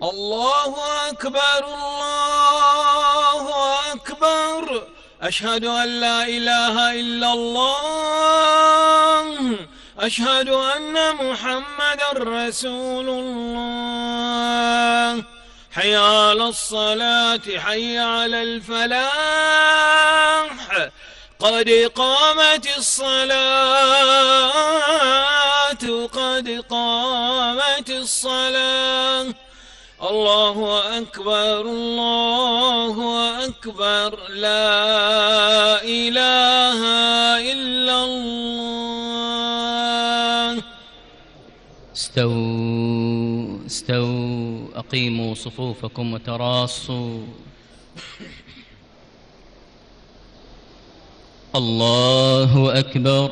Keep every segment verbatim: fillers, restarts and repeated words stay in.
الله أكبر الله أكبر. أشهد أن لا إله إلا الله. أشهد أن محمدا رسول الله. حي على الصلاة حي على الفلاح. قد قامت الصلاة قد قامت الصلاة. الله أكبر الله أكبر. لا إله إلا الله. استووا استووا أقيموا صفوفكم وتراصوا. الله أكبر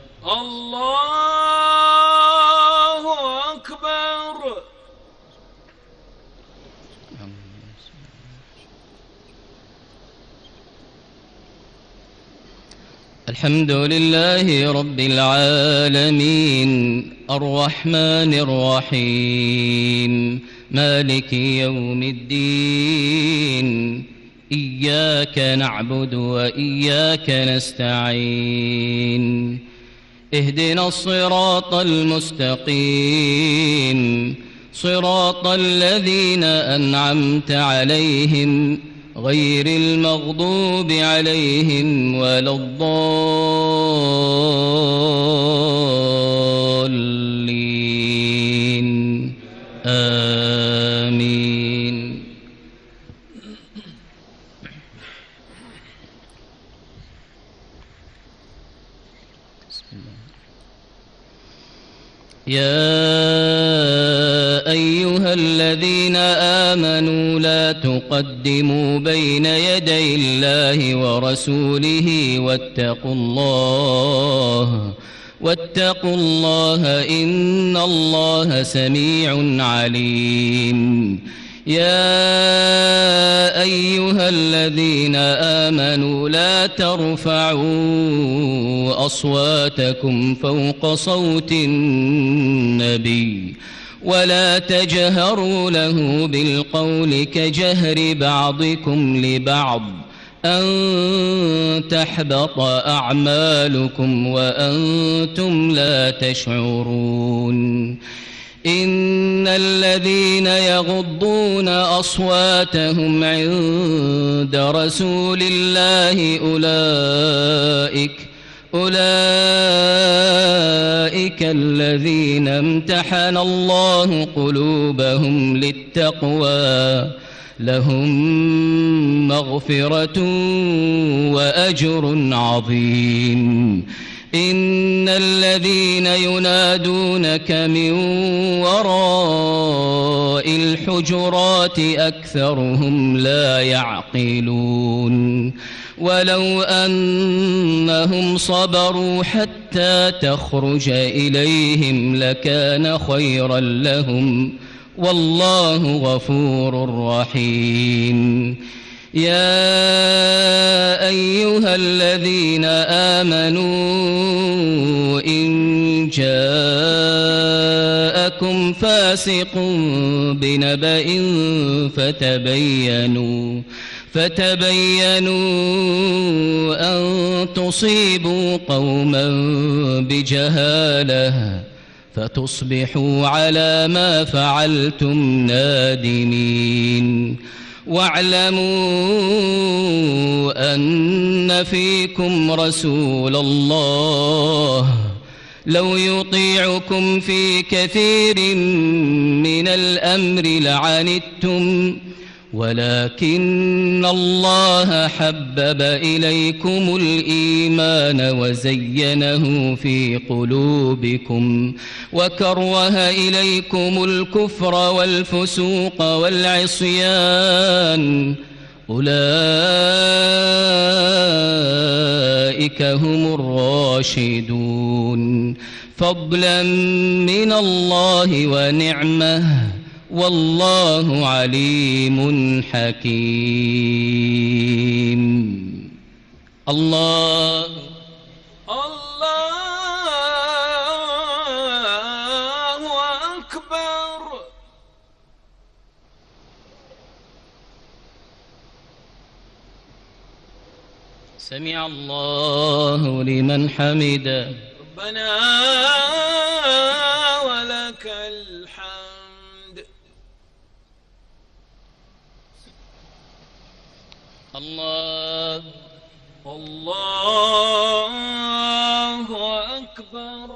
الله أكبر. الحمد لله رب العالمين الرحمن الرحيم مالك يوم الدين. إياك نعبد وإياك نستعين. اهدنا الصراط المستقيم صراط الذين أنعمت عليهم غير المغضوب عليهم ولا الضالين. آمين. يا أيها الذين آمنوا لا تقدموا بين يدي الله ورسوله واتقوا الله واتقوا الله إن الله سميع عليم. يا أيها الذين آمنوا لا ترفعوا أصواتكم فوق صوت النبي ولا تجهروا له بالقول كجهر بعضكم لبعض أن تحبط أعمالكم وأنتم لا تشعرون. إن الذين يغضون أصواتهم عند رسول الله أولئك أولئك الذين امتحن الله قلوبهم للتقوى لهم مغفرة وأجر عظيم. إن الذين ينادونك من وراء الحجرات أكثرهم لا يعقلون. ولو أنهم صبروا حتى تخرج إليهم لكان خيرا لهم والله غفور رحيم. يا أيها الذين آمنوا إن جاءكم فاسق بنبأ فتبينوا فتبينوا أن تصيبوا قوما بجهالة فتصبحوا على ما فعلتم نادمين. واعلموا أن فيكم رسول الله لو يطيعكم في كثير من الأمر لعنتم ولكن الله حبب إليكم الإيمان وزينه في قلوبكم وكره إليكم الكفر والفسوق والعصيان أولئك هم الراشدون فضلا من الله ونعمه والله عليم حكيم. الله الله أكبر. سمع الله لمن حمده. ربنا ولك الحمد. الله الله أكبر.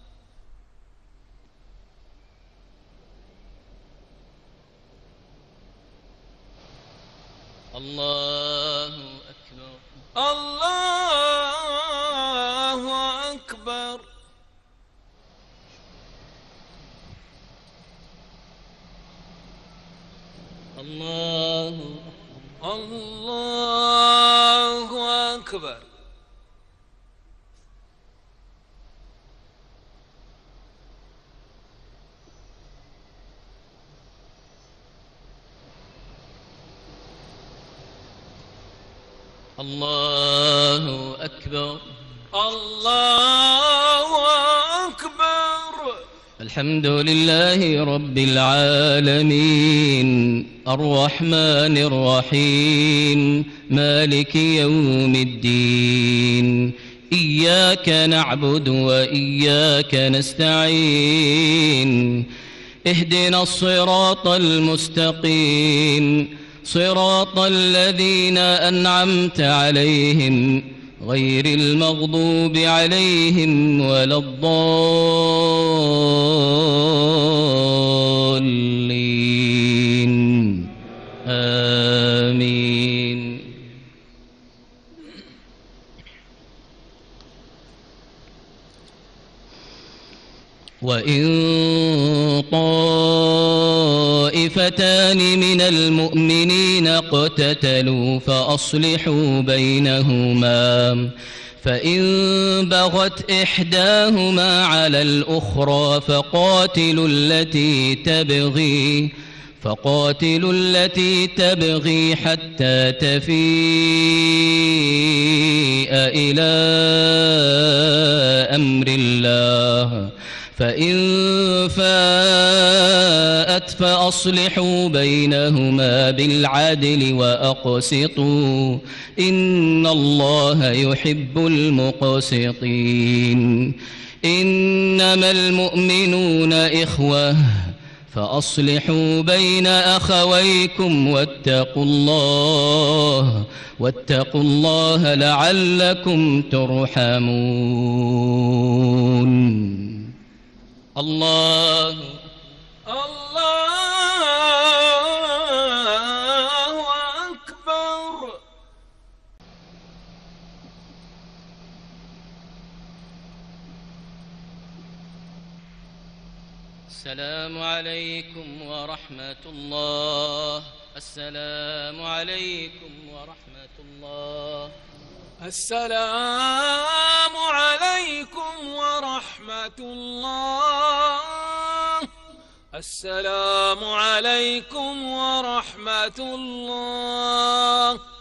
الله أكبر. الله أكبر. الله الله أكبر. الله أكبر. الله أكبر. الحمد لله رب العالمين الرحمن الرحيم مالك يوم الدين إياك نعبد وإياك نستعين اهدنا الصراط المستقيم صراط الذين أنعمت عليهم غير المغضوب عليهم ولا الضالين آمين. وإن طائفتان من المؤمنين اقتتلوا فأصلحوا بينهما فإن بغت إحداهما على الأخرى فقاتلوا التي تبغي فقاتلوا التي تبغي حتى تفيء إلى أمر الله فإن فاءت فأصلحوا بينهما بالعدل وأقسطوا إن الله يحب المقسطين. إنما المؤمنون إخوة فأصلحوا بين أخويكم واتقوا الله واتقوا الله لعلكم ترحمون. الله الله أكبر. السلام عليكم ورحمة الله. السلام عليكم ورحمة الله. السلام عليكم ورحمة الله. السلام عليكم ورحمة الله.